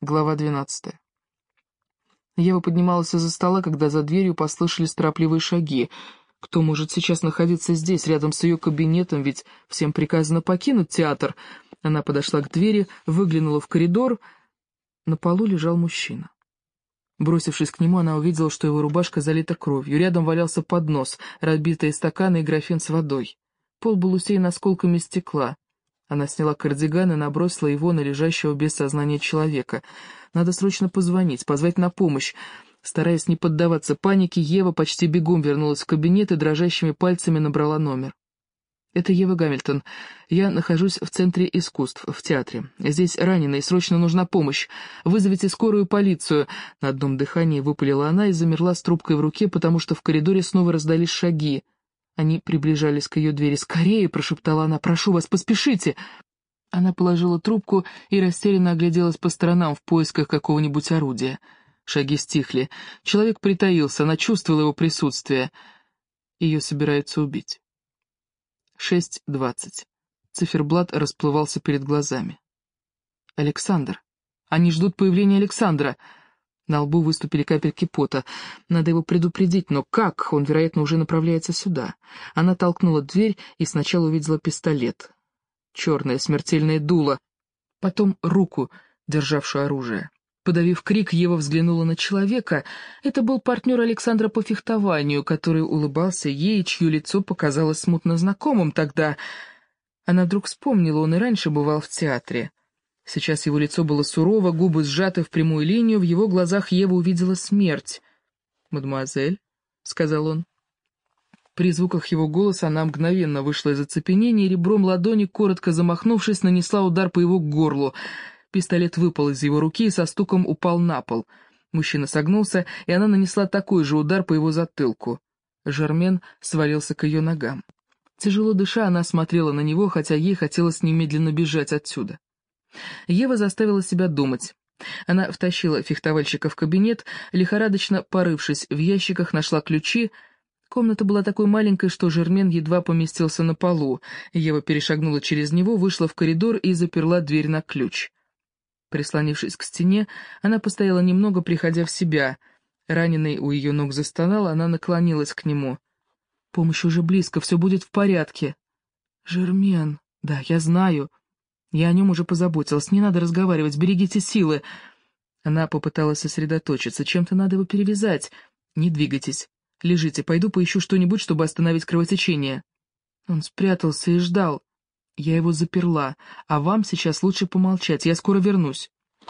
Глава 12. Ева поднималась из-за стола, когда за дверью послышались торопливые шаги. Кто может сейчас находиться здесь, рядом с ее кабинетом, ведь всем приказано покинуть театр? Она подошла к двери, выглянула в коридор. На полу лежал мужчина. Бросившись к нему, она увидела, что его рубашка залита кровью. Рядом валялся поднос, разбитые стаканы и графин с водой. Пол был усеян осколками стекла. Она сняла кардиган и набросила его на лежащего без сознания человека. Надо срочно позвать на помощь. Стараясь не поддаваться панике, Ева почти бегом вернулась в кабинет и дрожащими пальцами набрала номер. «Это Ева Гамильтон. Я нахожусь в Центре искусств, в театре. Здесь раненый, срочно нужна помощь. Вызовите скорую полицию». На одном дыхании выпалила она и замерла с трубкой в руке, потому что в коридоре снова раздались шаги. Они приближались к ее двери. «Скорее!» — прошептала она. «Прошу вас, поспешите!» Она положила трубку и растерянно огляделась по сторонам в поисках какого-нибудь орудия. Шаги стихли. Человек притаился, она чувствовала его присутствие. Ее собираются убить. 6:20. Циферблат расплывался перед глазами. «Александр! Они ждут появления Александра!» На лбу выступили капельки пота. Надо его предупредить, но как? Он, вероятно, уже направляется сюда. Она толкнула дверь и сначала увидела пистолет. Черное смертельное дуло. Потом руку, державшую оружие. Подавив крик, Ева взглянула на человека. Это был партнер Александра по фехтованию, который улыбался ей, чье лицо показалось смутно знакомым тогда. Она вдруг вспомнила, он и раньше бывал в театре. Сейчас его лицо было сурово, губы сжаты в прямую линию, в его глазах Ева увидела смерть. «Мадемуазель», — сказал он. При звуках его голоса она мгновенно вышла из оцепенения и ребром ладони, коротко замахнувшись, нанесла удар по его горлу. Пистолет выпал из его руки и со стуком упал на пол. Мужчина согнулся, и она нанесла такой же удар по его затылку. Жермен свалился к ее ногам. Тяжело дыша, она смотрела на него, хотя ей хотелось немедленно бежать отсюда. Ева заставила себя думать. Она втащила фехтовальщика в кабинет, лихорадочно порывшись в ящиках, нашла ключи. Комната была такой маленькой, что Жермен едва поместился на полу. Ева перешагнула через него, вышла в коридор и заперла дверь на ключ. Прислонившись к стене, она постояла немного, приходя в себя. Раненый у ее ног застонал, она наклонилась к нему. «Помощь уже близко, все будет в порядке». «Жермен, да, я знаю. Я о нем уже позаботилась, не надо разговаривать, берегите силы». Она попыталась сосредоточиться, чем-то надо его перевязать. «Не двигайтесь, лежите, пойду поищу что-нибудь, чтобы остановить кровотечение». Он спрятался и ждал. «Я его заперла, а вам сейчас лучше помолчать, я скоро вернусь».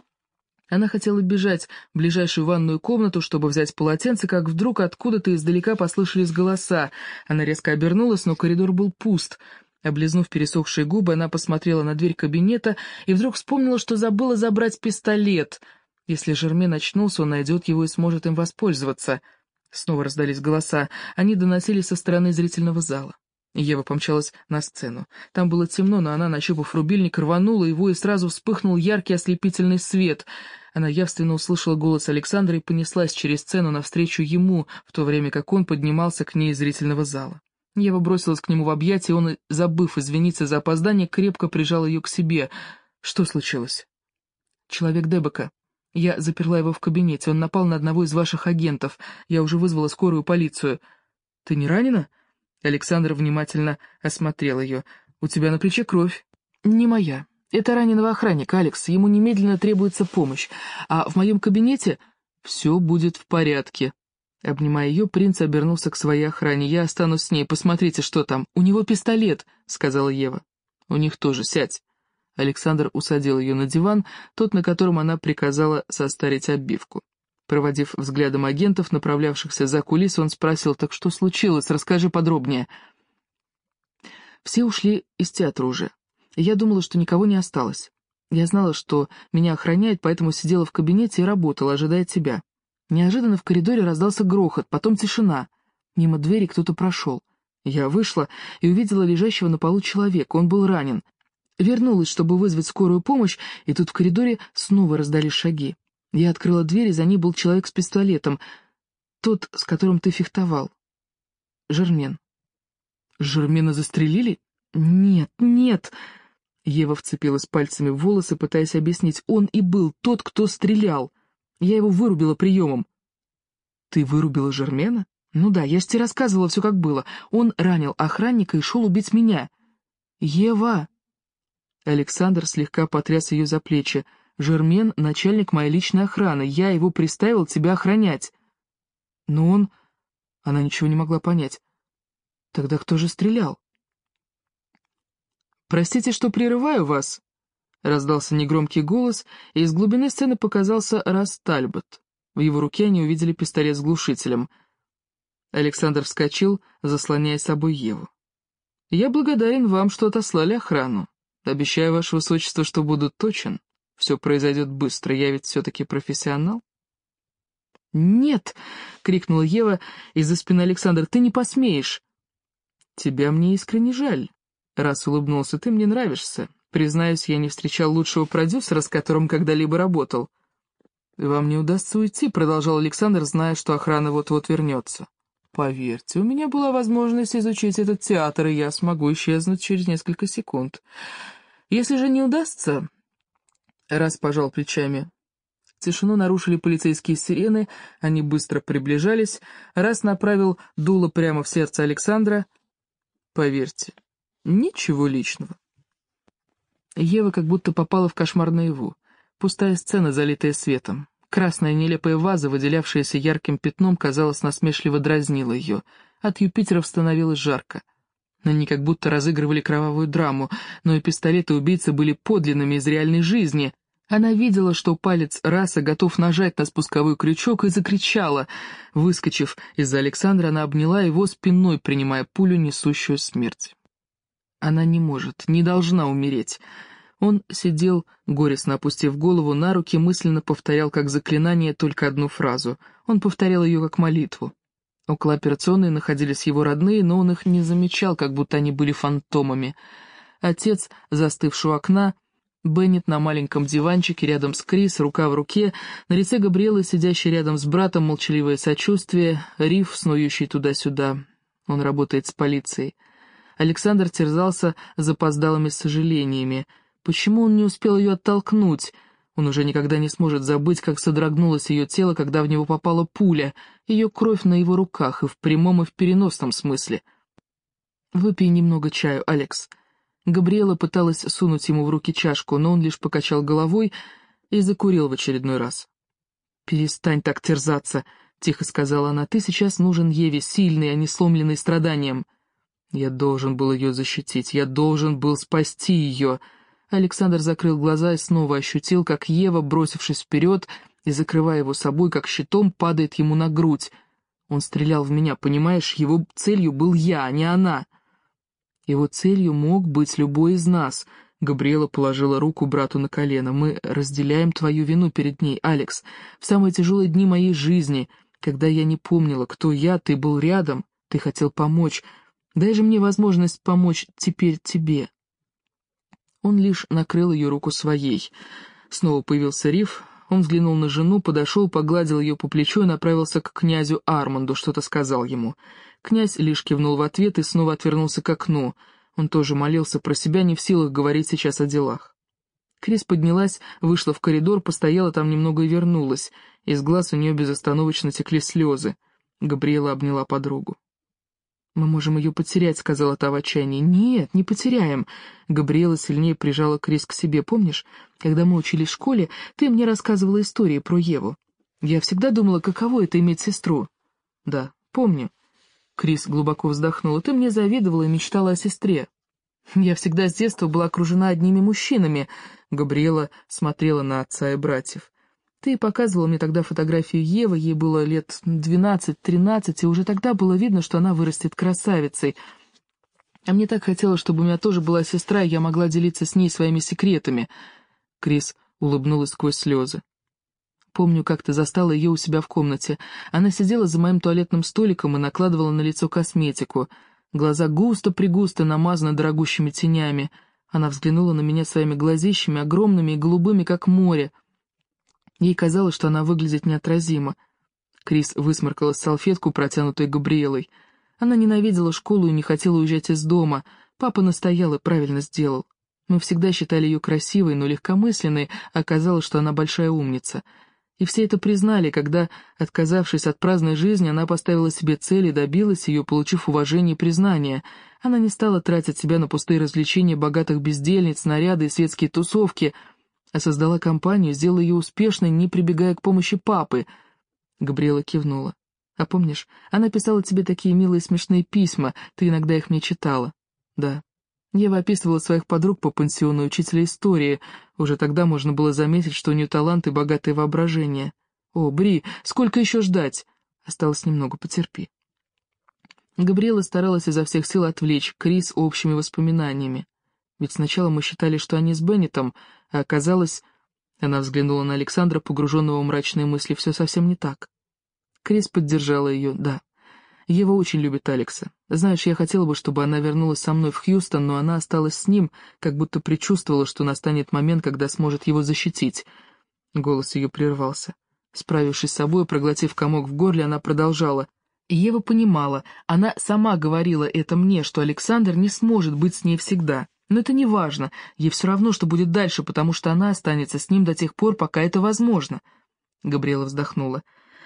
Она хотела бежать в ближайшую ванную комнату, чтобы взять полотенце, как вдруг откуда-то издалека послышались голоса. Она резко обернулась, но коридор был пуст. Облизнув пересохшие губы, она посмотрела на дверь кабинета и вдруг вспомнила, что забыла забрать пистолет. Если Жермен очнулся, он найдет его и сможет им воспользоваться. Снова раздались голоса. Они доносились со стороны зрительного зала. Ева помчалась на сцену. Там было темно, но она, нащупав рубильник, рванула его, и сразу вспыхнул яркий ослепительный свет. Она явственно услышала голос Александра и понеслась через сцену навстречу ему, в то время как он поднимался к ней из зрительного зала. Ева бросилась к нему в объятия, он, забыв извиниться за опоздание, крепко прижал ее к себе. «Что случилось?» «Человек Дебека. Я заперла его в кабинете, он напал на одного из ваших агентов. Я уже вызвала скорую полицию». «Ты не ранена?» Александр внимательно осмотрел ее. «У тебя на плече кровь». «Не моя. Это раненого охранника, Алекс. Ему немедленно требуется помощь. А в моем кабинете все будет в порядке». Обнимая ее, принц обернулся к своей охране. «Я останусь с ней. Посмотрите, что там. У него пистолет», — сказала Ева. «У них тоже. Сядь». Александр усадил ее на диван, тот, на котором она приказала состарить обивку. Проводив взглядом агентов, направлявшихся за кулисы, он спросил: «Так что случилось? Расскажи подробнее». «Все ушли из театра уже. Я думала, что никого не осталось. Я знала, что меня охраняют, поэтому сидела в кабинете и работала, ожидая тебя. Неожиданно в коридоре раздался грохот, потом тишина. Мимо двери кто-то прошел. Я вышла и увидела лежащего на полу человека, он был ранен. Вернулась, чтобы вызвать скорую помощь, и тут в коридоре снова раздались шаги. Я открыла дверь, и за ней был человек с пистолетом, тот, с которым ты фехтовал. Жермен». «Жермена застрелили?» «Нет, нет». Ева вцепилась пальцами в волосы, пытаясь объяснить. Он и был тот, кто стрелял. Я его вырубила приемом. Ты вырубила Жермена? Ну да, я же тебе рассказывала все как было. Он ранил охранника и шел убить меня. Ева! Александр слегка потряс ее за плечи. Жермен — начальник моей личной охраны. Я его приставил тебя охранять. Но он... Она ничего не могла понять. Тогда кто же стрелял? «Простите, что прерываю вас», — раздался негромкий голос, и из глубины сцены показался Расс Тальбот. В его руке они увидели пистолет с глушителем. Александр вскочил, заслоняя собой Еву. «Я благодарен вам, что отослали охрану. Обещаю, ваше высочество, что буду точен. Все произойдет быстро, я ведь все-таки профессионал». «Нет!» — крикнула Ева из-за спины Александра. «Ты не посмеешь!» «Тебя мне искренне жаль», — Расс улыбнулся. «Ты мне нравишься. Признаюсь, я не встречал лучшего продюсера, с которым когда-либо работал». «Вам не удастся уйти», — продолжал Александр, зная, что охрана вот-вот вернется. «Поверьте, у меня была возможность изучить этот театр, и я смогу исчезнуть через несколько секунд. Если же не удастся...» Расс пожал плечами. Тишину нарушили полицейские сирены, они быстро приближались. Расс направил дуло прямо в сердце Александра. «Поверьте, ничего личного». Ева как будто попала в кошмар наяву. Пустая сцена, залитая светом. Красная нелепая ваза, выделявшаяся ярким пятном, казалось, насмешливо дразнила ее. От Юпитеров становилось жарко. Они как будто разыгрывали кровавую драму, но и пистолеты убийцы были подлинными из реальной жизни. Она видела, что палец Расса готов нажать на спусковой крючок, и закричала. Выскочив из-за Александра, она обняла его спиной, принимая пулю, несущую смерть. Она не может, не должна умереть. Он сидел, горестно опустив голову на руки, мысленно повторял как заклинание только одну фразу. Он повторял ее как молитву. Около операционной находились его родные, но он их не замечал, как будто они были фантомами. Отец, застывший у окна, Беннет на маленьком диванчике рядом с Крис, рука в руке, на лице Габриэлы, сидящей рядом с братом, молчаливое сочувствие, Риф, снующий туда-сюда. Он работает с полицией. Александр терзался запоздалыми сожалениями. Почему он не успел ее оттолкнуть? Он уже никогда не сможет забыть, как содрогнулось ее тело, когда в него попала пуля, ее кровь на его руках, и в прямом, и в переносном смысле. «Выпей немного чаю, Алекс». Габриэла пыталась сунуть ему в руки чашку, но он лишь покачал головой и закурил в очередной раз. «Перестань так терзаться», — тихо сказала она. «Ты сейчас нужен Еве, сильный, а не сломленный страданием». «Я должен был ее защитить, я должен был спасти ее». Александр закрыл глаза и снова ощутил, как Ева, бросившись вперед и закрывая его собой, как щитом, падает ему на грудь. Он стрелял в меня, понимаешь, его целью был я, а не она. Его целью мог быть любой из нас. Габриэла положила руку брату на колено. Мы разделяем твою вину перед ней, Алекс. В самые тяжелые дни моей жизни, когда я не помнила, кто я, ты был рядом, ты хотел помочь. Дай же мне возможность помочь теперь тебе. Он лишь накрыл ее руку своей. Снова появился Риф. Он взглянул на жену, подошел, погладил ее по плечу и направился к князю Арманду, что-то сказал ему. Князь лишь кивнул в ответ и снова отвернулся к окну. Он тоже молился про себя, не в силах говорить сейчас о делах. Крис поднялась, вышла в коридор, постояла там немного и вернулась. Из глаз у нее безостановочно текли слезы. Габриэла обняла подругу. «Мы можем ее потерять», — сказала та в отчаянии. «Нет, не потеряем». Габриэла сильнее прижала Крис к себе. «Помнишь, когда мы учились в школе, ты мне рассказывала истории про Еву? Я всегда думала, каково это иметь сестру». «Да, помню». Крис глубоко вздохнула. «Ты мне завидовала и мечтала о сестре». «Я всегда с детства была окружена одними мужчинами». Габриэла смотрела на отца и братьев. «Ты показывала мне тогда фотографию Евы, ей было лет 12-13, и уже тогда было видно, что она вырастет красавицей. А мне так хотелось, чтобы у меня тоже была сестра, и я могла делиться с ней своими секретами». Крис улыбнулась сквозь слезы. «Помню, как ты застала ее у себя в комнате. Она сидела за моим туалетным столиком и накладывала на лицо косметику. Глаза густо-пригусто намазаны дорогущими тенями. Она взглянула на меня своими глазищами, огромными и голубыми, как море. Ей казалось, что она выглядит неотразимо». Крис высморкала салфетку, протянутой Габриэлой. Она ненавидела школу и не хотела уезжать из дома. Папа настоял и правильно сделал. Мы всегда считали ее красивой, но легкомысленной, а оказалось, что она большая умница. И все это признали, когда, отказавшись от праздной жизни, она поставила себе цель и добилась ее, получив уважение и признание. Она не стала тратить себя на пустые развлечения богатых бездельниц, наряды и светские тусовки, а создала компанию, сделала ее успешной, не прибегая к помощи папы. Габриэла кивнула. «А помнишь, она писала тебе такие милые смешные письма, ты иногда их мне читала?» «Да». Ева описывала своих подруг по пансиону учителя истории. Уже тогда можно было заметить, что у нее талант и богатое воображение. «О, Бри, сколько еще ждать?» «Осталось немного, потерпи». Габриэла старалась изо всех сил отвлечь Крис общими воспоминаниями. Ведь сначала мы считали, что они с Беннетом, а оказалось... Она взглянула на Александра, погруженного в мрачные мысли. Все совсем не так. Крис поддержала ее. «Да, Ева очень любит Алекса. Знаешь, я хотела бы, чтобы она вернулась со мной в Хьюстон, но она осталась с ним, как будто предчувствовала, что настанет момент, когда сможет его защитить». Голос ее прервался. Справившись с собой, проглотив комок в горле, она продолжала. И Ева понимала, она сама говорила это мне, что Александр не сможет быть с ней всегда. Но это не важно, ей все равно, что будет дальше, потому что она останется с ним до тех пор, пока это возможно. Габриэла вздохнула.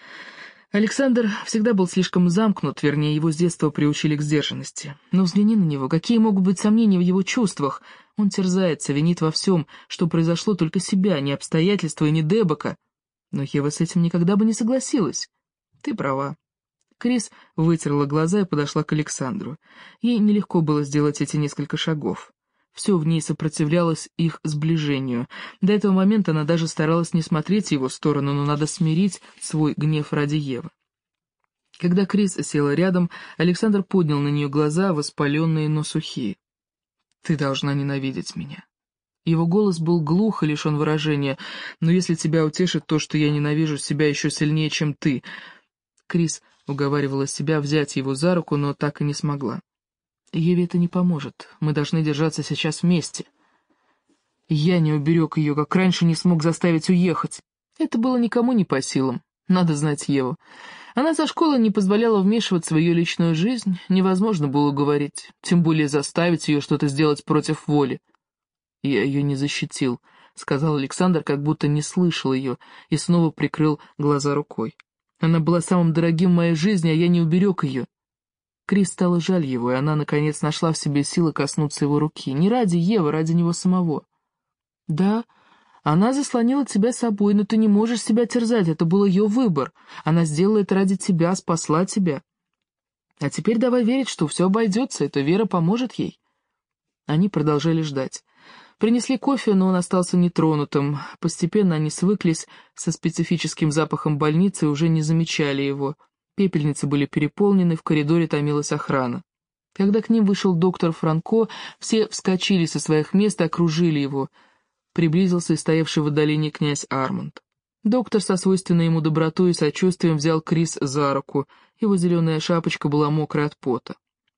Александр всегда был слишком замкнут, вернее, его с детства приучили к сдержанности. Но взгляни на него, какие могут быть сомнения в его чувствах? Он терзается, винит во всем, что произошло только себя, не обстоятельства и не Дебока. Но Ева с этим никогда бы не согласилась. Ты права. Крис вытерла глаза и подошла к Александру. Ей нелегко было сделать эти несколько шагов. Все в ней сопротивлялось их сближению. До этого момента она даже старалась не смотреть в его сторону, но надо смирить свой гнев ради Евы. Когда Крис села рядом, Александр поднял на нее глаза, воспаленные, но сухие. «Ты должна ненавидеть меня». Его голос был глух и лишен выражения. «Но если тебя утешит то, что я ненавижу себя еще сильнее, чем ты...» Крис уговаривала себя взять его за руку, но так и не смогла. «Еве это не поможет. Мы должны держаться сейчас вместе». Я не уберег ее, как раньше не смог заставить уехать. Это было никому не по силам. Надо знать Еву. Она со школы не позволяла вмешиваться в ее личную жизнь, невозможно было уговорить, тем более заставить ее что-то сделать против воли. «Я ее не защитил», — сказал Александр, как будто не слышал ее, и снова прикрыл глаза рукой. «Она была самым дорогим в моей жизни, а я не уберег ее». Крис стало жаль его, и она, наконец, нашла в себе силы коснуться его руки. Не ради Евы, ради него самого. «Да, она заслонила тебя собой, но ты не можешь себя терзать, это был ее выбор. Она сделала это ради тебя, спасла тебя. А теперь давай верить, что все обойдется, эта вера поможет ей». Они продолжали ждать. Принесли кофе, но он остался нетронутым. Постепенно они свыклись со специфическим запахом больницы и уже не замечали его. Пепельницы были переполнены, в коридоре томилась охрана. Когда к ним вышел доктор Франко, все вскочили со своих мест и окружили его. Приблизился и стоявший в отдалении князь Арманд. Доктор со свойственной ему добротой и сочувствием взял Крис за руку. Его зеленая шапочка была мокрая от пота.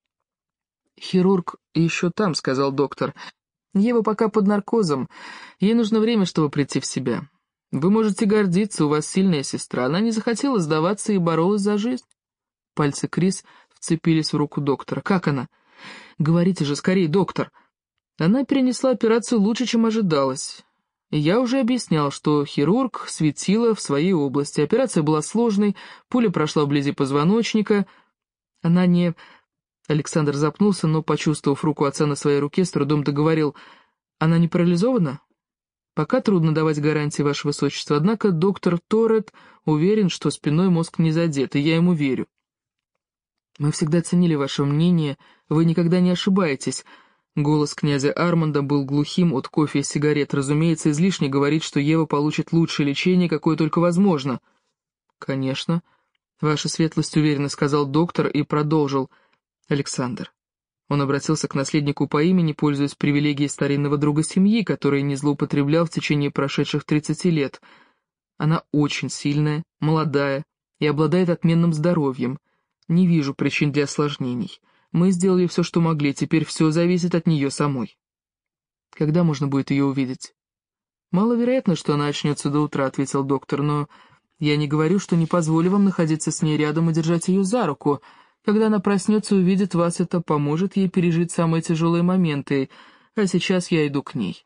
«Хирург еще там», — сказал доктор. «Ева пока под наркозом. Ей нужно время, чтобы прийти в себя. Вы можете гордиться, у вас сильная сестра. Она не захотела сдаваться и боролась за жизнь». Пальцы Крис вцепились в руку доктора. «Как она?» «Говорите же скорее, доктор». Она перенесла операцию лучше, чем ожидалось. Я уже объяснял, что хирург светила в своей области. Операция была сложной, пуля прошла вблизи позвоночника. Она не... Александр запнулся, но, почувствовав руку отца на своей руке, с трудом договорил. «Она не парализована?» «Пока трудно давать гарантии, Ваше Высочество, однако доктор Торрет уверен, что спинной мозг не задет, и я ему верю». «Мы всегда ценили ваше мнение, вы никогда не ошибаетесь». Голос князя Арманда был глухим от кофе и сигарет. «Разумеется, излишне говорить, что Ева получит лучшее лечение, какое только возможно». «Конечно, Ваша светлость уверенно», — сказал доктор и продолжил. «Александр». Он обратился к наследнику по имени, пользуясь привилегией старинного друга семьи, который не злоупотреблял в течение прошедших 30 лет. Она очень сильная, молодая и обладает отменным здоровьем. Не вижу причин для осложнений. Мы сделали все, что могли, теперь все зависит от нее самой. Когда можно будет ее увидеть? Маловероятно, что она очнется до утра, ответил доктор, но я не говорю, что не позволю вам находиться с ней рядом и держать ее за руку. Когда она проснется и увидит вас, это поможет ей пережить самые тяжелые моменты. а сейчас я иду к ней».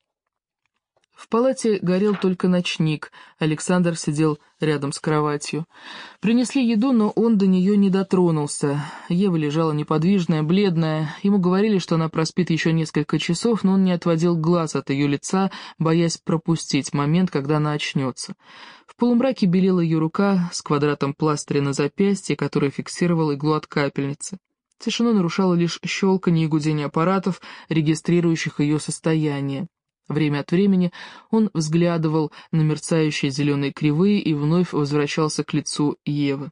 В палате горел только ночник, Александр сидел рядом с кроватью. Принесли еду, но он до нее не дотронулся. Ева лежала неподвижная, бледная. Ему говорили, что она проспит еще несколько часов, но он не отводил глаз от ее лица, боясь пропустить момент, когда она очнется. В полумраке белела ее рука с квадратом пластыря на запястье, который фиксировал иглу от капельницы. Тишину нарушало лишь щелканье и гудение аппаратов, регистрирующих ее состояние. Время от времени он взглядывал на мерцающие зеленые кривые и вновь возвращался к лицу Евы.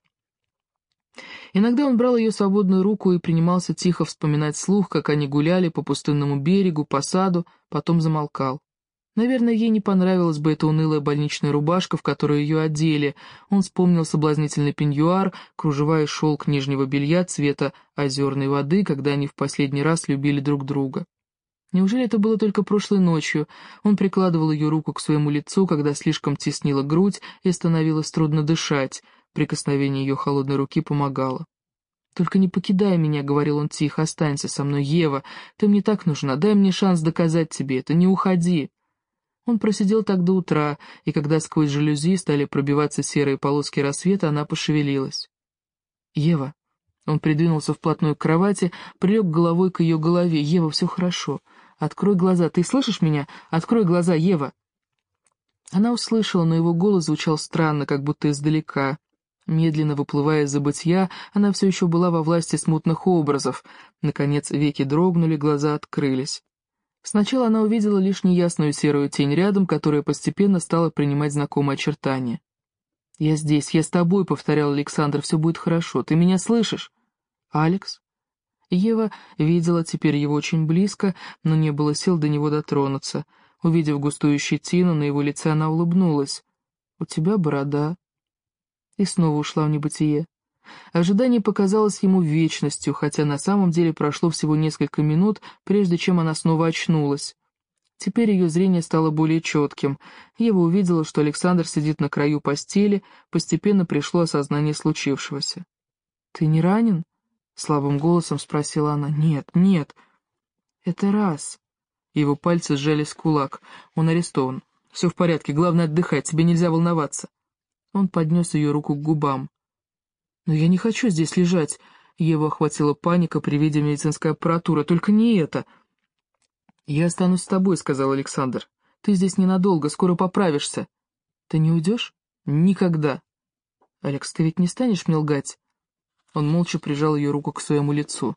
Иногда он брал ее свободную руку и принимался тихо вспоминать вслух, как они гуляли по пустынному берегу, по саду, потом замолкал. Наверное, ей не понравилась бы эта унылая больничная рубашка, в которую ее одели. Он вспомнил соблазнительный пеньюар, кружева и шелк нижнего белья цвета озерной воды, когда они в последний раз любили друг друга. Неужели это было только прошлой ночью? Он прикладывал ее руку к своему лицу, когда слишком теснила грудь и становилось трудно дышать. Прикосновение ее холодной руки помогало. «Только не покидай меня», — говорил он тихо, — «останься со мной, Ева. Ты мне так нужна, дай мне шанс доказать тебе это, не уходи». Он просидел так до утра, и когда сквозь жалюзи стали пробиваться серые полоски рассвета, она пошевелилась. «Ева». Он придвинулся вплотную к кровати, прилег головой к ее голове. «Ева, все хорошо. Открой глаза. Ты слышишь меня? Открой глаза, Ева!» Она услышала, но его голос звучал странно, как будто издалека. Медленно выплывая из забытья, она все еще была во власти смутных образов. Наконец веки дрогнули, глаза открылись. Сначала она увидела лишь неясную серую тень рядом, которая постепенно стала принимать знакомые очертания. «Я здесь, я с тобой», — повторял Александр, — «все будет хорошо. Ты меня слышишь?» «Алекс?» Ева видела теперь его очень близко, но не было сил до него дотронуться. Увидев густую щетину, на его лице она улыбнулась. «У тебя борода». И снова ушла в небытие. Ожидание показалось ему вечностью, хотя на самом деле прошло всего несколько минут, прежде чем она снова очнулась. Теперь ее зрение стало более четким. Ева увидела, что Александр сидит на краю постели, постепенно пришло осознание случившегося. «Ты не ранен?» — слабым голосом спросила она. «Нет, нет». «Это раз». Его пальцы сжались в кулак. «Он арестован. Все в порядке, главное отдыхать, тебе нельзя волноваться». Он поднес ее руку к губам. «Но я не хочу здесь лежать». Еву охватила паника при виде медицинской аппаратуры. «Только не это». «Я останусь с тобой», — сказал Александр. «Ты здесь ненадолго, скоро поправишься». «Ты не уйдешь?» «Никогда». «Алекс, ты ведь не станешь мне лгать?» Он молча прижал ее руку к своему лицу.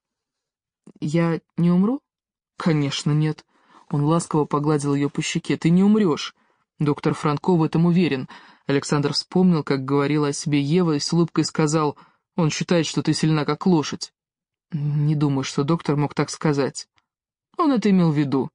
«Я не умру?» «Конечно, нет». Он ласково погладил ее по щеке. «Ты не умрешь. Доктор Франко в этом уверен». Александр вспомнил, как говорила о себе Ева, и с улыбкой сказал: «Он считает, что ты сильна, как лошадь». «Не думаю, что доктор мог так сказать». «Он это имел в виду».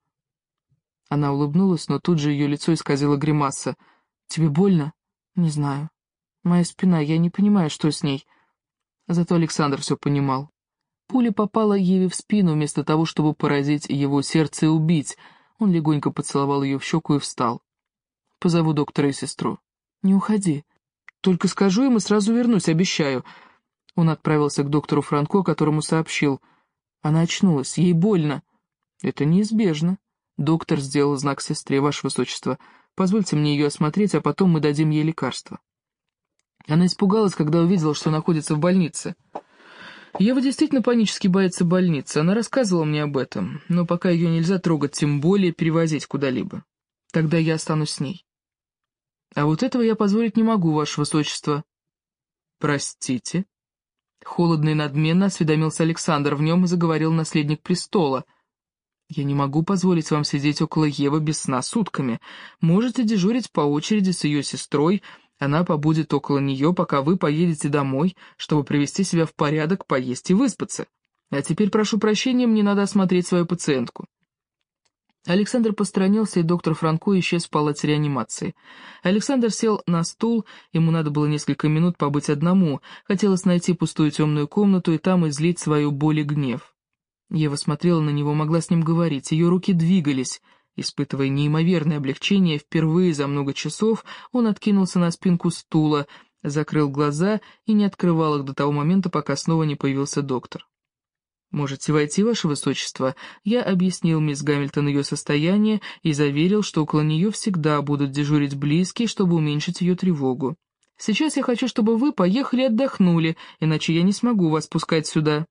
Она улыбнулась, но тут же ее лицо исказило гримаса. «Тебе больно?» «Не знаю. Моя спина, я не понимаю, что с ней». Зато Александр все понимал. Пуля попала Еве в спину вместо того, чтобы поразить его сердце и убить. Он легонько поцеловал ее в щеку и встал. «Позову доктора и сестру». «Не уходи. Только скажу им и сразу вернусь, обещаю». Он отправился к доктору Франко, которому сообщил. Она очнулась, ей больно. «Это неизбежно». Доктор сделал знак сестре. «Ваше высочество, позвольте мне ее осмотреть, а потом мы дадим ей лекарство». Она испугалась, когда увидела, что находится в больнице. Ева действительно панически боится больницы, она рассказывала мне об этом, но пока ее нельзя трогать, тем более перевозить куда-либо. Тогда я останусь с ней. А вот этого я позволить не могу, ваше высочество. Простите? Холодно и надменно осведомился Александр, в нем заговорил наследник престола. Я не могу позволить вам сидеть около Евы без сна сутками. Можете дежурить по очереди с ее сестрой. Она побудет около нее, пока вы поедете домой, чтобы привести себя в порядок, поесть и выспаться. А теперь, прошу прощения, мне надо осмотреть свою пациентку». Александр посторонился, и доктор Франко исчез в палате реанимации. Александр сел на стул, ему надо было несколько минут побыть одному, хотелось найти пустую темную комнату и там излить свою боль и гнев. Ева смотрела на него, могла с ним говорить, ее руки двигались. Испытывая неимоверное облегчение, впервые за много часов он откинулся на спинку стула, закрыл глаза и не открывал их до того момента, пока снова не появился доктор. «Можете войти, ваше высочество». Я объяснил мисс Гамильтон ее состояние и заверил, что около нее всегда будут дежурить близкие, чтобы уменьшить ее тревогу. «Сейчас я хочу, чтобы вы поехали и отдохнули, иначе я не смогу вас пускать сюда».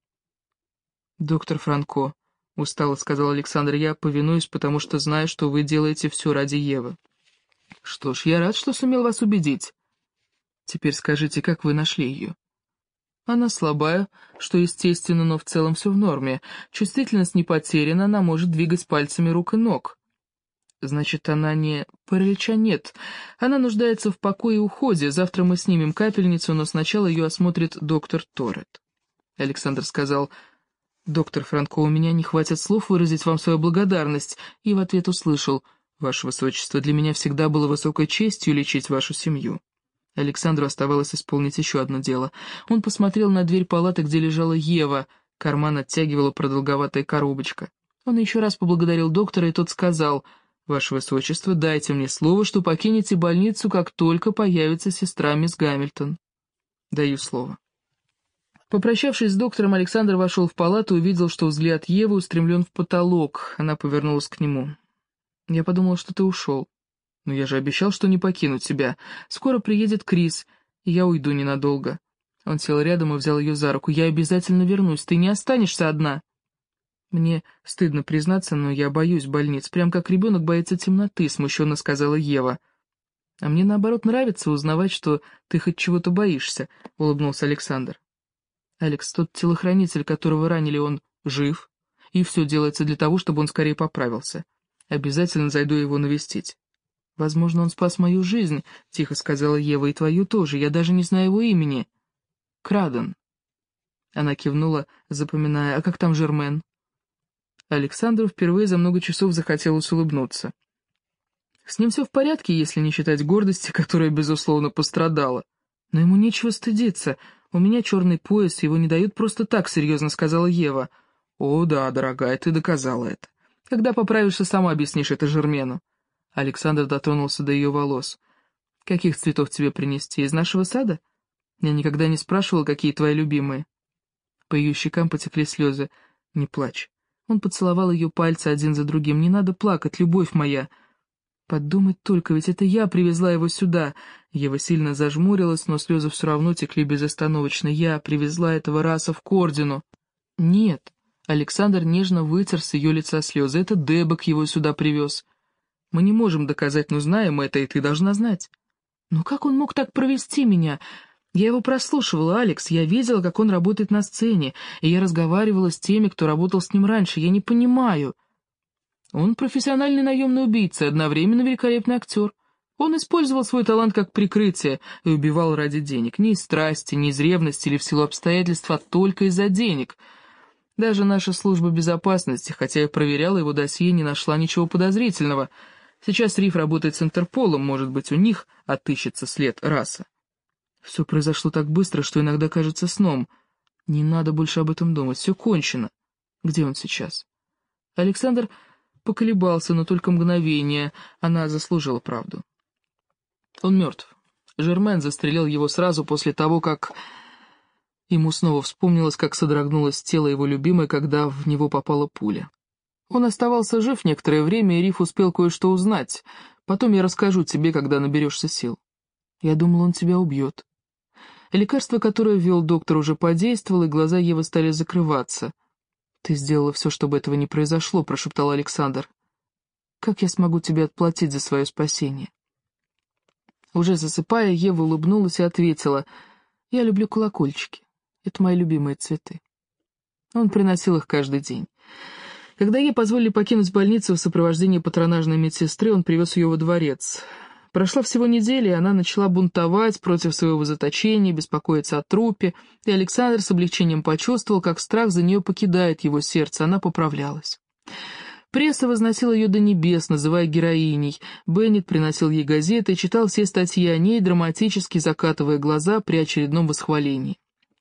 «Доктор Франко», — устало сказал Александр, — «я повинуюсь, потому что знаю, что вы делаете все ради Евы». «Что ж, я рад, что сумел вас убедить. Теперь скажите, как вы нашли ее?» «Она слабая, что естественно, но в целом все в норме. Чувствительность не потеряна, она может двигать пальцами рук и ног». «Значит, она не... паралича нет. Она нуждается в покое и уходе. Завтра мы снимем капельницу, но сначала ее осмотрит доктор Торет». Александр сказал: «Доктор Франко, у меня не хватит слов выразить вам свою благодарность», и в ответ услышал: «Ваше Высочество, для меня всегда было высокой честью лечить вашу семью». Александру оставалось исполнить еще одно дело. Он посмотрел на дверь палаты, где лежала Ева. Карман оттягивала продолговатая коробочка. Он еще раз поблагодарил доктора, и тот сказал: «Ваше Высочество, дайте мне слово, что покинете больницу, как только появится сестра мисс Гамильтон». «Даю слово». Попрощавшись с доктором, Александр вошел в палату и увидел, что взгляд Евы устремлен в потолок. Она повернулась к нему. «Я подумала, что ты ушел. Но я же обещал, что не покину тебя. Скоро приедет Крис, и я уйду ненадолго». Он сел рядом и взял ее за руку. «Я обязательно вернусь, ты не останешься одна». «Мне стыдно признаться, но я боюсь больниц, прям как ребенок боится темноты», — смущенно сказала Ева. «А мне, наоборот, нравится узнавать, что ты хоть чего-то боишься», — улыбнулся Александр. «Алекс, тот телохранитель, которого ранили, он жив, и все делается для того, чтобы он скорее поправился. Обязательно зайду его навестить». «Возможно, он спас мою жизнь», — тихо сказала Ева, — «и твою тоже, я даже не знаю его имени». «Краден». Она кивнула, запоминая: «А как там Жермен?» Александру впервые за много часов захотелось улыбнуться. С ним все в порядке, если не считать гордости, которая, безусловно, пострадала. Но ему нечего стыдиться. У меня черный пояс, его не дают просто так, серьезно сказала Ева. «О, да, дорогая, ты доказала это. Когда поправишься, сама объяснишь это Жермену». Александр дотронулся до ее волос. «Каких цветов тебе принести? Из нашего сада? Я никогда не спрашивал, какие твои любимые». По ее щекам потекли слезы. «Не плачь». Он поцеловал ее пальцы один за другим. «Не надо плакать, любовь моя». «Подумать только, ведь это я привезла его сюда». Ева сильно зажмурилась, но слезы все равно текли безостановочно. «Я привезла этого раса к ордену». «Нет». Александр нежно вытер с ее лица слезы. «Это Дебок его сюда привез. Мы не можем доказать, но знаем это, и ты должна знать». «Но как он мог так провести меня? Я его прослушивала, Алекс, я видела, как он работает на сцене, и я разговаривала с теми, кто работал с ним раньше. Я не понимаю». «Он профессиональный наемный убийца, одновременно великолепный актер. Он использовал свой талант как прикрытие и убивал ради денег. Не из страсти, не из ревности или в силу обстоятельств, а только из-за денег. Даже наша служба безопасности, хотя я проверяла его досье, не нашла ничего подозрительного. Сейчас Риф работает с Интерполом, может быть, у них отыщется след раса. Все произошло так быстро, что иногда кажется сном. Не надо больше об этом думать, все кончено. Где он сейчас?» Александр поколебался, но только мгновение. Она заслужила правду. Он мертв. Жермен застрелил его сразу после того, как... Ему снова вспомнилось, как содрогнулось тело его любимой, когда в него попала пуля. Он оставался жив некоторое время, и Риф успел кое-что узнать. Потом я расскажу тебе, когда наберешься сил. Я думал, он тебя убьет. Лекарство, которое ввел доктор, уже подействовало, и глаза Евы стали закрываться. «Ты сделала все, чтобы этого не произошло», — прошептал Александр. «Как я смогу тебе отплатить за свое спасение?» Уже засыпая, Ева улыбнулась и ответила: «Я люблю колокольчики. Это мои любимые цветы». Он приносил их каждый день. Когда ей позволили покинуть больницу в сопровождении патронажной медсестры, он привез ее во дворец. Прошла всего неделя, и она начала бунтовать против своего заточения, беспокоиться о трупе, и Александр с облегчением почувствовал, как страх за нее покидает его сердце, она поправлялась. Пресса возносила ее до небес, называя героиней. Беннет приносил ей газеты и читал все статьи о ней, драматически закатывая глаза при очередном восхвалении.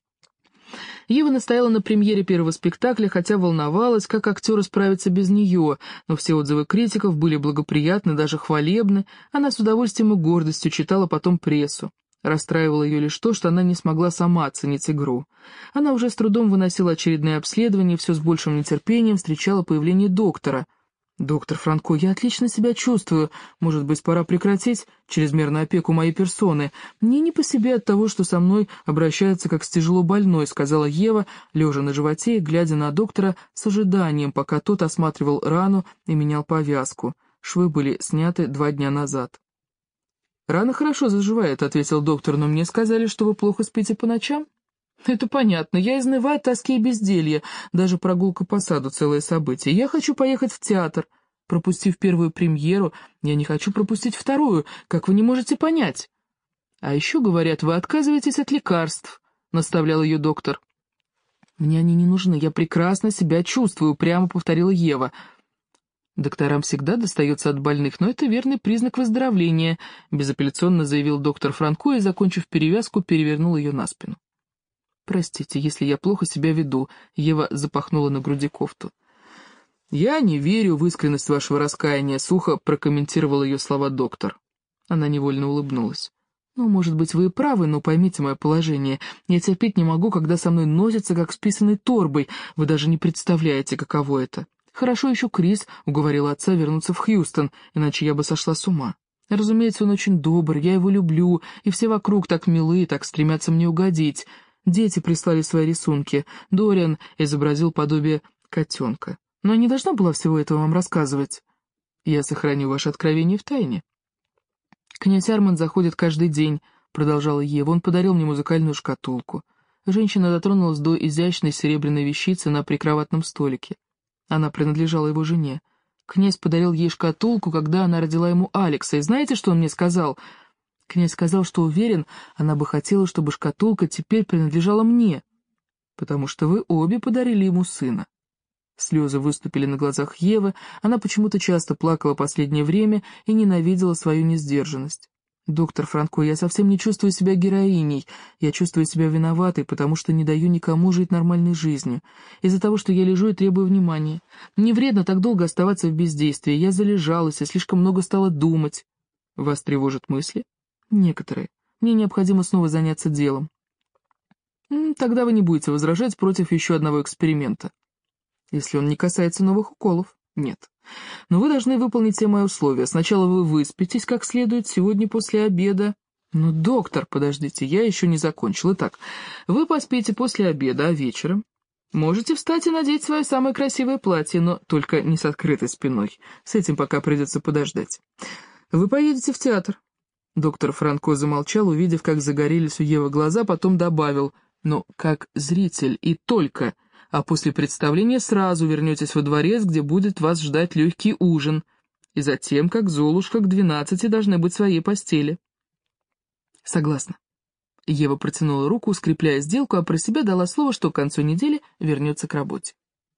Ева настояла на премьере первого спектакля, хотя волновалась, как актеры справятся без нее, но все отзывы критиков были благоприятны, даже хвалебны. Она с удовольствием и гордостью читала потом прессу. Расстраивало ее лишь то, что она не смогла сама оценить игру. Она уже с трудом выносила очередные обследования, все с большим нетерпением встречала появление доктора. «Доктор Франко, я отлично себя чувствую. Может быть, пора прекратить чрезмерную опеку моей персоны. Мне не по себе от того, что со мной обращаются как с тяжело больной», — сказала Ева, лежа на животе и глядя на доктора с ожиданием, пока тот осматривал рану и менял повязку. Швы были сняты 2 дня назад. «Рана хорошо заживает», — ответил доктор, — «но мне сказали, что вы плохо спите по ночам». «Это понятно. Я изнываю от тоски и безделья. Даже прогулка по саду — целое событие. Я хочу поехать в театр. Пропустив первую премьеру, я не хочу пропустить вторую, как вы не можете понять». «А еще, говорят, вы отказываетесь от лекарств», — наставлял ее доктор. «Мне они не нужны. Я прекрасно себя чувствую», — прямо повторила Ева. «Докторам всегда достается от больных, но это верный признак выздоровления», — безапелляционно заявил доктор Франко и, закончив перевязку, перевернул ее на спину. «Простите, если я плохо себя веду», — Ева запахнула на груди кофту. «Я не верю в искренность вашего раскаяния», — сухо прокомментировал ее слова доктор. Она невольно улыбнулась. «Ну, может быть, вы и правы, но поймите мое положение. Я терпеть не могу, когда со мной носятся, как с писаной торбой. Вы даже не представляете, каково это. Хорошо еще Крис уговорил отца вернуться в Хьюстон, иначе я бы сошла с ума. Разумеется, он очень добр, я его люблю, и все вокруг так милы, так стремятся мне угодить. Дети прислали свои рисунки. Дориан изобразил подобие котенка. Но я не должна была всего этого вам рассказывать. Я сохраню ваше откровение в тайне». «Князь Арманд заходит каждый день», — продолжала Ева. «Он подарил мне музыкальную шкатулку». Женщина дотронулась до изящной серебряной вещицы на прикроватном столике. Она принадлежала его жене. Князь подарил ей шкатулку, когда она родила ему Алекса. И знаете, что он мне сказал? Князь сказал, что уверен, она бы хотела, чтобы шкатулка теперь принадлежала мне, потому что вы обе подарили ему сына. Слезы выступили на глазах Евы, она почему-то часто плакала последнее время и ненавидела свою несдержанность. «Доктор Франко, я совсем не чувствую себя героиней, я чувствую себя виноватой, потому что не даю никому жить нормальной жизнью, из-за того, что я лежу и требую внимания. Не вредно так долго оставаться в бездействии, я залежалась и слишком много стала думать». «Вас тревожат мысли?» «Некоторые. Мне необходимо снова заняться делом». «Тогда вы не будете возражать против еще одного эксперимента». «Если он не касается новых уколов?» «Нет. Но вы должны выполнить все мои условия. Сначала вы выспитесь как следует сегодня после обеда». «Ну, доктор, подождите, я еще не закончил. Итак, вы поспите после обеда, а вечером можете встать и надеть свое самое красивое платье, но только не с открытой спиной. С этим пока придется подождать. Вы поедете в театр». Доктор Франко замолчал, увидев, как загорелись у Евы глаза, потом добавил: «Но как зритель и только, а после представления сразу вернетесь во дворец, где будет вас ждать легкий ужин, и затем, как Золушка, к 12 должны быть в своей постели». «Согласна». Ева протянула руку, скрепляя сделку, а про себя дала слово, что к концу недели вернется к работе.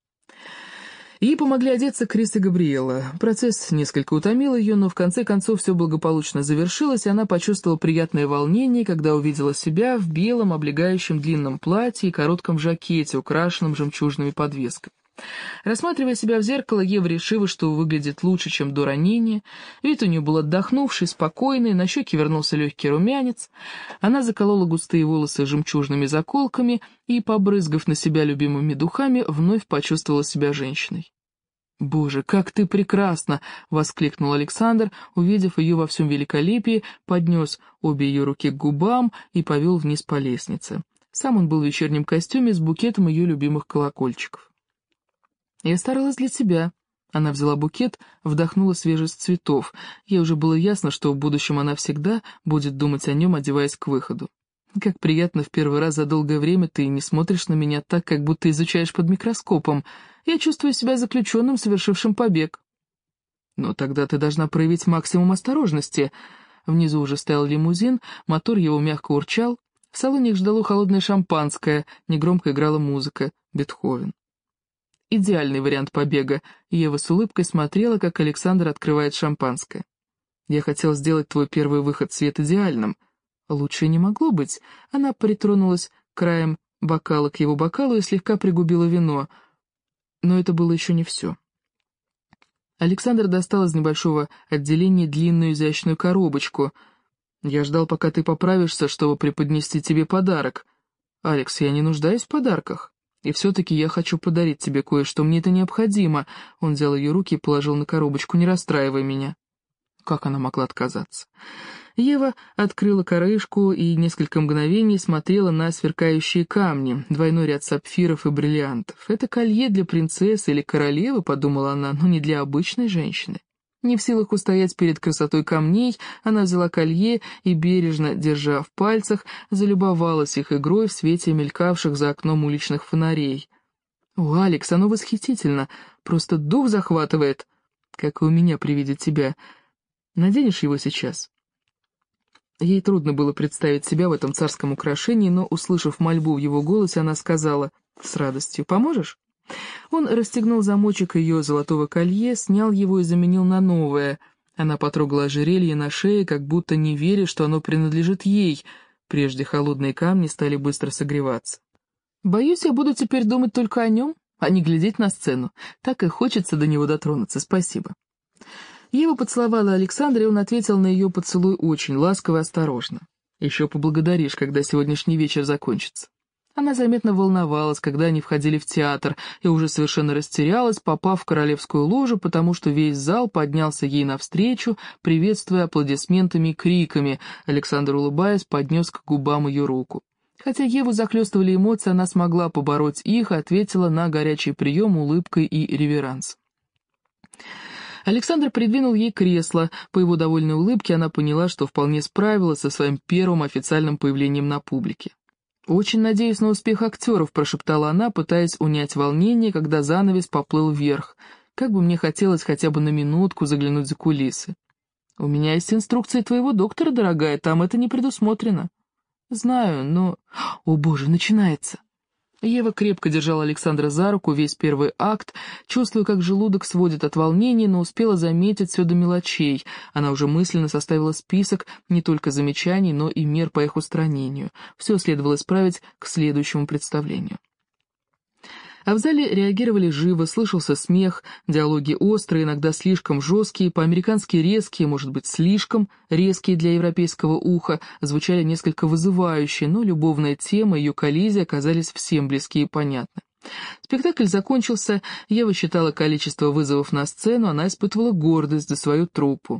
Ей помогли одеться Крис и Габриэла. Процесс несколько утомил ее, но в конце концов все благополучно завершилось, и она почувствовала приятное волнение, когда увидела себя в белом облегающем длинном платье и коротком жакете, украшенном жемчужными подвесками. Рассматривая себя в зеркало, Ева решила, что выглядит лучше, чем до ранения. Вид у нее был отдохнувший, спокойный, на щеке вернулся легкий румянец. Она заколола густые волосы жемчужными заколками и, побрызгав на себя любимыми духами, вновь почувствовала себя женщиной. «Боже, как ты прекрасна!» — воскликнул Александр, увидев ее во всем великолепии, поднес обе ее руки к губам и повел вниз по лестнице. Сам он был в вечернем костюме с букетом ее любимых колокольчиков. «Я старалась для тебя». Она взяла букет, вдохнула свежесть цветов. Ей уже было ясно, что в будущем она всегда будет думать о нем, одеваясь к выходу. «Как приятно в первый раз за долгое время ты не смотришь на меня так, как будто изучаешь под микроскопом. Я чувствую себя заключенным, совершившим побег». «Но тогда ты должна проявить максимум осторожности». Внизу уже стоял лимузин, мотор его мягко урчал. В салоне их ждало холодное шампанское, негромко играла музыка, Бетховен. Идеальный вариант побега. Ева с улыбкой смотрела, как Александр открывает шампанское. «Я хотел сделать твой первый выход в свет идеальным». Лучше не могло быть. Она притронулась краем бокала к его бокалу и слегка пригубила вино. Но это было еще не все. Александр достал из небольшого отделения длинную изящную коробочку. Я ждал, пока ты поправишься, чтобы преподнести тебе подарок. Алекс, я не нуждаюсь в подарках. И все-таки я хочу подарить тебе кое-что, мне это необходимо. Он взял ее руки и положил на коробочку, не расстраивай меня. Как она могла отказаться? Ева открыла крышку и несколько мгновений смотрела на сверкающие камни, двойной ряд сапфиров и бриллиантов. «Это колье для принцессы или королевы», — подумала она, — «но не для обычной женщины». Не в силах устоять перед красотой камней, она взяла колье и, бережно держа в пальцах, залюбовалась их игрой в свете мелькавших за окном уличных фонарей. «О, Алекс, оно восхитительно, просто дух захватывает, как и у меня при виде тебя. Наденешь его сейчас?» Ей трудно было представить себя в этом царском украшении, но, услышав мольбу в его голосе, она сказала с радостью: «Поможешь?» Он расстегнул замочек ее золотого колье, снял его и заменил на новое. Она потрогала ожерелье на шее, как будто не веря, что оно принадлежит ей. Прежде холодные камни стали быстро согреваться. «Боюсь, я буду теперь думать только о нем, а не глядеть на сцену. Так и хочется до него дотронуться. Спасибо». Ева поцеловала Александра, и он ответил на ее поцелуй очень ласково и осторожно. «Еще поблагодаришь, когда сегодняшний вечер закончится». Она заметно волновалась, когда они входили в театр, и уже совершенно растерялась, попав в королевскую ложу, потому что весь зал поднялся ей навстречу, приветствуя аплодисментами и криками. Александр, улыбаясь, поднес к губам ее руку. Хотя Еву захлестывали эмоции, она смогла побороть их и ответила на горячий прием улыбкой и реверансом. Александр придвинул ей кресло. По его довольной улыбке она поняла, что вполне справилась со своим первым официальным появлением на публике. «Очень надеюсь на успех актеров», — прошептала она, пытаясь унять волнение, когда занавес поплыл вверх. «Как бы мне хотелось хотя бы на минутку заглянуть за кулисы». «У меня есть инструкции твоего доктора, дорогая, там это не предусмотрено». «Знаю, но...» «О, боже, начинается!» Ева крепко держала Александра за руку весь первый акт, чувствуя, как желудок сводит от волнения, но успела заметить все до мелочей. Она уже мысленно составила список не только замечаний, но и мер по их устранению. Все следовало исправить к следующему представлению. А в зале реагировали живо, слышался смех, диалоги острые, иногда слишком жесткие, по-американски резкие, может быть, слишком резкие для европейского уха, звучали несколько вызывающе, но любовная тема и ее коллизия оказались всем близки и понятны. Спектакль закончился, Ева считала количество вызовов на сцену, она испытывала гордость за свою труппу.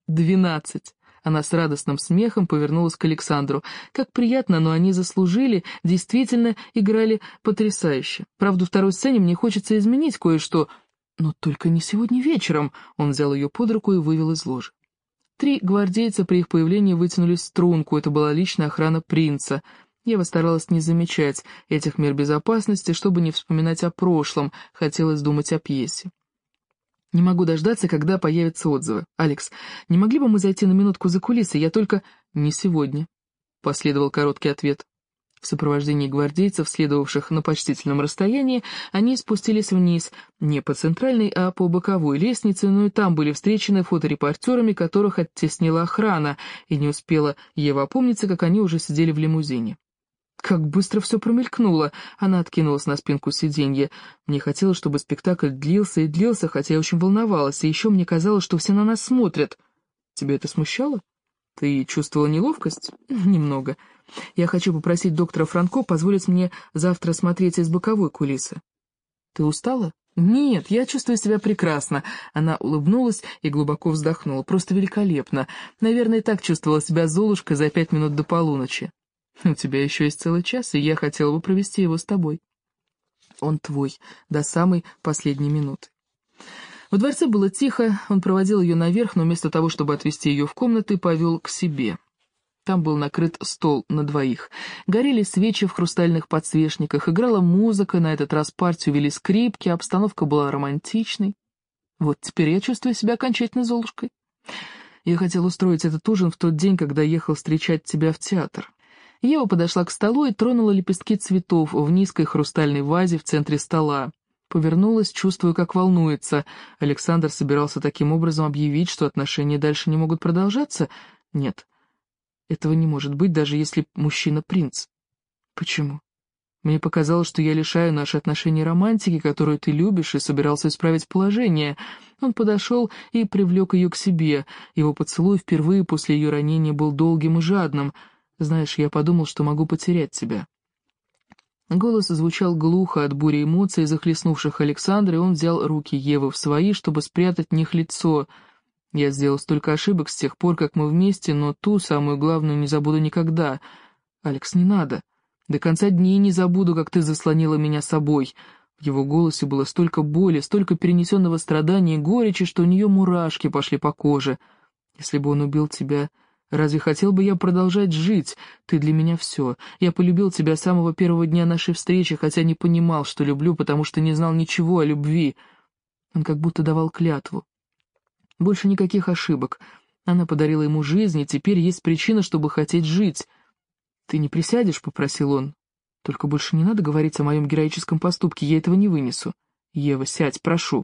12. Она с радостным смехом повернулась к Александру. Как приятно, но они заслужили, действительно играли потрясающе. Правда, в второй сцене мне хочется изменить кое-что, но только не сегодня вечером. Он взял ее под руку и вывел из ложи. 3 гвардейца при их появлении вытянулись в струнку, это была личная охрана принца. Ева старалась не замечать этих мер безопасности, чтобы не вспоминать о прошлом, хотелось думать о пьесе. «Не могу дождаться, когда появятся отзывы. Алекс, не могли бы мы зайти на минутку за кулисы? Я только...» «Не сегодня», — последовал короткий ответ. В сопровождении гвардейцев, следовавших на почтительном расстоянии, они спустились вниз, не по центральной, а по боковой лестнице, но и там были встречены фоторепортерами, которых оттеснила охрана, и не успела Ева опомниться, как они уже сидели в лимузине. Как быстро все промелькнуло. Она откинулась на спинку сиденья. Мне хотелось, чтобы спектакль длился и длился, хотя я очень волновалась, и еще мне казалось, что все на нас смотрят. Тебя это смущало? Ты чувствовала неловкость? Немного. Я хочу попросить доктора Франко позволить мне завтра смотреть из боковой кулисы. Ты устала? Нет, я чувствую себя прекрасно. Она улыбнулась и глубоко вздохнула. Просто великолепно. Наверное, так чувствовала себя Золушка за 5 минут до полуночи. У тебя еще есть целый час, и я хотела бы провести его с тобой. Он твой, до самой последней минуты. Во дворце было тихо, он проводил ее наверх, но вместо того, чтобы отвезти ее в комнаты, повел к себе. Там был накрыт стол на 2. Горели свечи в хрустальных подсвечниках, играла музыка, на этот раз партию вели скрипки, обстановка была романтичной. Вот теперь я чувствую себя окончательно Золушкой. Я хотел устроить этот ужин в тот день, когда ехал встречать тебя в театр. Ева подошла к столу и тронула лепестки цветов в низкой хрустальной вазе в центре стола. Повернулась, чувствуя, как волнуется. Александр собирался таким образом объявить, что отношения дальше не могут продолжаться? Нет, этого не может быть, даже если мужчина принц. Почему? Мне показалось, что я лишаю наши отношения романтики, которую ты любишь, и собирался исправить положение. Он подошел и привлек ее к себе. Его поцелуй впервые после ее ранения был долгим и жадным. «Знаешь, я подумал, что могу потерять тебя». Голос звучал глухо от бури эмоций, захлестнувших Александра, и он взял руки Евы в свои, чтобы спрятать в них лицо. «Я сделал столько ошибок с тех пор, как мы вместе, но ту, самую главную, не забуду никогда. Алекс, не надо. До конца дней не забуду, как ты заслонила меня собой». В его голосе было столько боли, столько перенесенного страдания и горечи, что у нее мурашки пошли по коже. «Если бы он убил тебя, разве хотел бы я продолжать жить? Ты для меня все. Я полюбил тебя с самого первого дня нашей встречи, хотя не понимал, что люблю, потому что не знал ничего о любви». Он как будто давал клятву. Больше никаких ошибок. Она подарила ему жизнь, и теперь есть причина, чтобы хотеть жить. «Ты не присядешь?» — попросил он. «Только больше не надо говорить о моем героическом поступке, я этого не вынесу. Ева, сядь, прошу».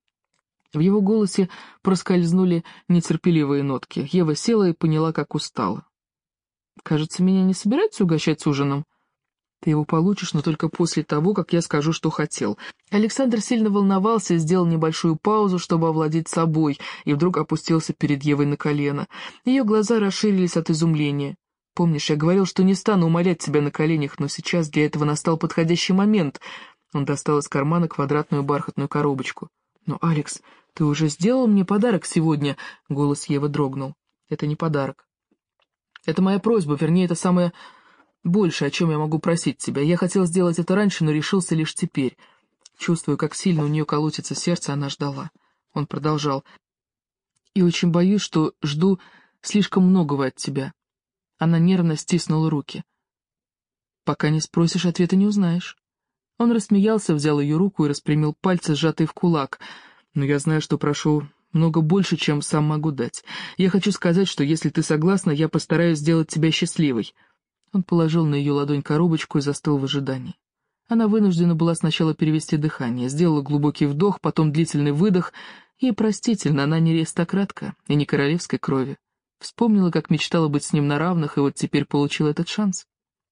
В его голосе проскользнули нетерпеливые нотки. Ева села и поняла, как устала. «Кажется, меня не собираются угощать ужином?» «Ты его получишь, но только после того, как я скажу, что хотел». Александр сильно волновался и сделал небольшую паузу, чтобы овладеть собой, и вдруг опустился перед Евой на колено. Ее глаза расширились от изумления. «Помнишь, я говорил, что не стану умолять тебя на коленях, но сейчас для этого настал подходящий момент». Он достал из кармана квадратную бархатную коробочку. «Но, Алекс, ты уже сделал мне подарок сегодня?» Голос Евы дрогнул. «Это не подарок. Это моя просьба, вернее, это самое большее, о чем я могу просить тебя. Я хотел сделать это раньше, но решился лишь теперь». Чувствуя, как сильно у нее колотится сердце, она ждала. Он продолжал. «И очень боюсь, что жду слишком многого от тебя». Она нервно стиснула руки. «Пока не спросишь, ответа не узнаешь». Он рассмеялся, взял ее руку и распрямил пальцы, сжатые в кулак. «Но я знаю, что прошу много больше, чем сам могу дать. Я хочу сказать, что если ты согласна, я постараюсь сделать тебя счастливой». Он положил на ее ладонь коробочку и застыл в ожидании. Она вынуждена была сначала перевести дыхание, сделала глубокий вдох, потом длительный выдох. Ей простительно, она не аристократка и не королевской крови. Вспомнила, как мечтала быть с ним на равных, и вот теперь получила этот шанс.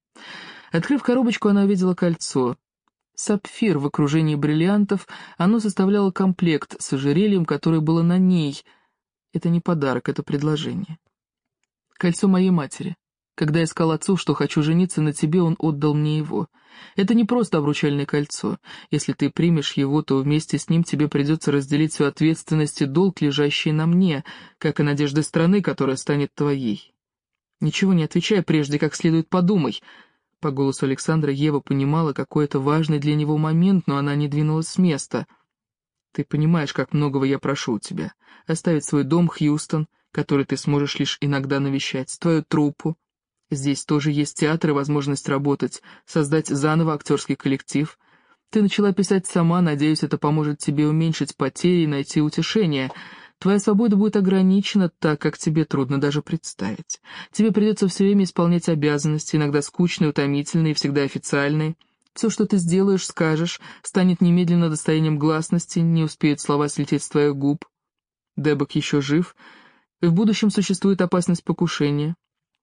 Открыв коробочку, она увидела кольцо. Сапфир в окружении бриллиантов, оно составляло комплект с ожерельем, которое было на ней. Это не подарок, это предложение. Кольцо моей матери. Когда я сказал отцу, что хочу жениться на тебе, он отдал мне его. Это не просто обручальное кольцо. Если ты примешь его, то вместе с ним тебе придется разделить всю ответственность и долг, лежащий на мне, как и надежды страны, которая станет твоей. Ничего не отвечай прежде, как следует подумай». По голосу Александра Ева понимала, какой это важный для него момент, но она не двинулась с места. «Ты понимаешь, как многого я прошу у тебя. Оставить свой дом, Хьюстон, который ты сможешь лишь иногда навещать, твою труппу. Здесь тоже есть театр и возможность работать, создать заново актерский коллектив. Ты начала писать сама, надеюсь, это поможет тебе уменьшить потери и найти утешение. Твоя свобода будет ограничена так, как тебе трудно даже представить. Тебе придется все время исполнять обязанности, иногда скучные, утомительные, всегда официальные. Все, что ты сделаешь, скажешь, станет немедленно достоянием гласности, не успеют слова слететь с твоих губ. Дебок еще жив, и в будущем существует опасность покушения.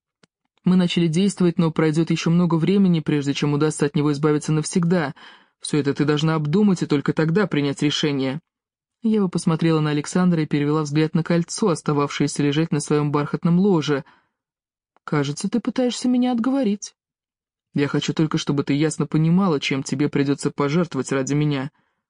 Мы начали действовать, но пройдет еще много времени, прежде чем удастся от него избавиться навсегда. Все это ты должна обдумать и только тогда принять решение». Ева посмотрела на Александра и перевела взгляд на кольцо, остававшееся лежать на своем бархатном ложе. «Кажется, ты пытаешься меня отговорить. Я хочу только, чтобы ты ясно понимала, чем тебе придется пожертвовать ради меня.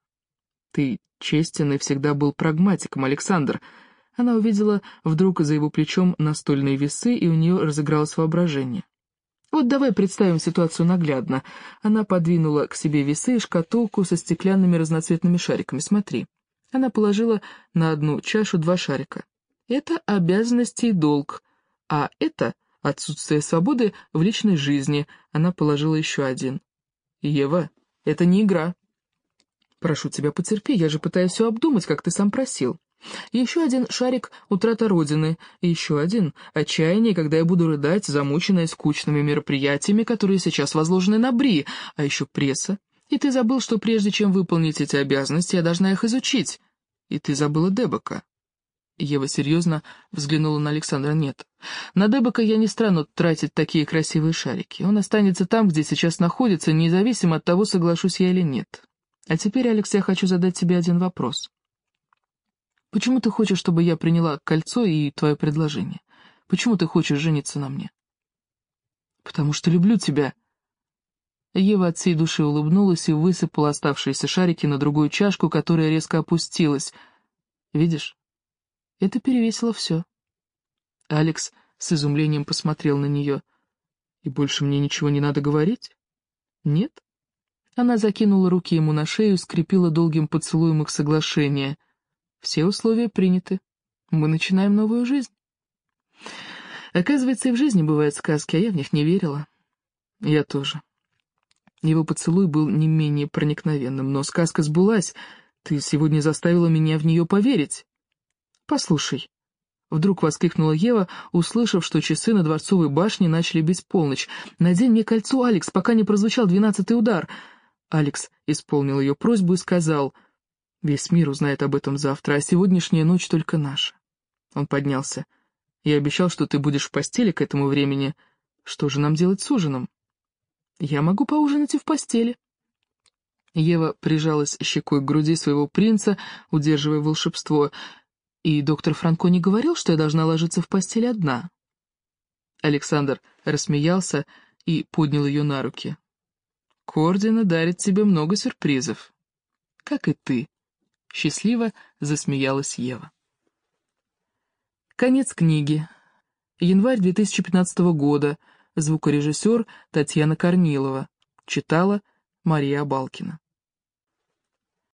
Ты честен и всегда был прагматиком, Александр». Она увидела вдруг за его плечом настольные весы, и у нее разыгралось воображение. «Вот давай представим ситуацию наглядно». Она подвинула к себе весы и шкатулку со стеклянными разноцветными шариками. «Смотри». Она положила на одну чашу 2 шарика. «Это обязанности и долг, а это отсутствие свободы в личной жизни». Она положила еще один. «Ева, это не игра». «Прошу тебя, потерпи, я же пытаюсь все обдумать, как ты сам просил». Еще один шарик — утрата родины, и еще один — отчаяние, когда я буду рыдать, замученная скучными мероприятиями, которые сейчас возложены на Бри, а еще пресса. И ты забыл, что прежде чем выполнить эти обязанности, я должна их изучить. И ты забыла Дебока». Ева серьезно взглянула на Александра. «Нет, на Дебока я не стану тратить такие красивые шарики. Он останется там, где сейчас находится, независимо от того, соглашусь я или нет. А теперь, Алекс, я хочу задать тебе один вопрос. Почему ты хочешь, чтобы я приняла кольцо и твое предложение? Почему ты хочешь жениться на мне? Потому что люблю тебя. Ева от всей души улыбнулась и высыпала оставшиеся шарики на другую чашку, которая резко опустилась. Видишь, это перевесило все. Алекс с изумлением посмотрел на нее. И больше мне ничего не надо говорить? Нет? Она закинула руки ему на шею и скрепила долгим поцелуем их соглашение. Все условия приняты. Мы начинаем новую жизнь. Оказывается, и в жизни бывают сказки, а я в них не верила. Я тоже. Его поцелуй был не менее проникновенным, но сказка сбылась. Ты сегодня заставила меня в нее поверить. Послушай. Вдруг воскликнула Ева, услышав, что часы на Дворцовой башне начали бить полночь. «Надень мне кольцо, Алекс, пока не прозвучал 12-й удар». Алекс исполнил ее просьбу и сказал: «Весь мир узнает об этом завтра, а сегодняшняя ночь только наша». Он поднялся. «Я обещал, что ты будешь в постели к этому времени. Что же нам делать с ужином?» «Я могу поужинать и в постели». Ева прижалась щекой к груди своего принца, удерживая волшебство. «И доктор Франко не говорил, что я должна ложиться в постели одна?» Александр рассмеялся и поднял ее на руки. «Кордина дарит тебе много сюрпризов, как и ты», — счастливо засмеялась Ева. Конец книги. Январь 2015 года. Звукорежиссер Татьяна Корнилова. Читала Мария Абалкина.